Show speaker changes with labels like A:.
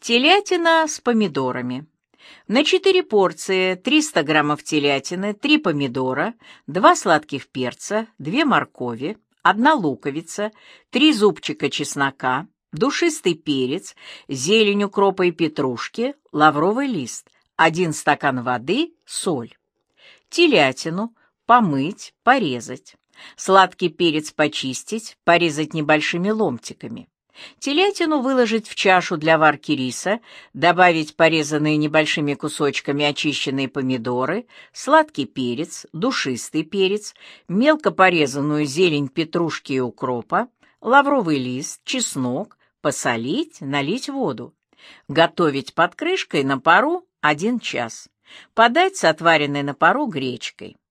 A: Телятина с помидорами. На 4 порции 300 граммов телятины, 3 помидора, 2 сладких перца, 2 моркови, 1 луковица, 3 зубчика чеснока, душистый перец, зелень укропа и петрушки, лавровый лист, 1 стакан воды, соль. Телятину помыть, порезать. Сладкий перец почистить, порезать небольшими ломтиками. Телятину выложить в чашу для варки риса, добавить порезанные небольшими кусочками очищенные помидоры, сладкий перец, душистый перец, мелко порезанную зелень петрушки и укропа, лавровый лист, чеснок, посолить, налить воду. Готовить под крышкой на пару 1 час. Подать с отваренной на пару гречкой.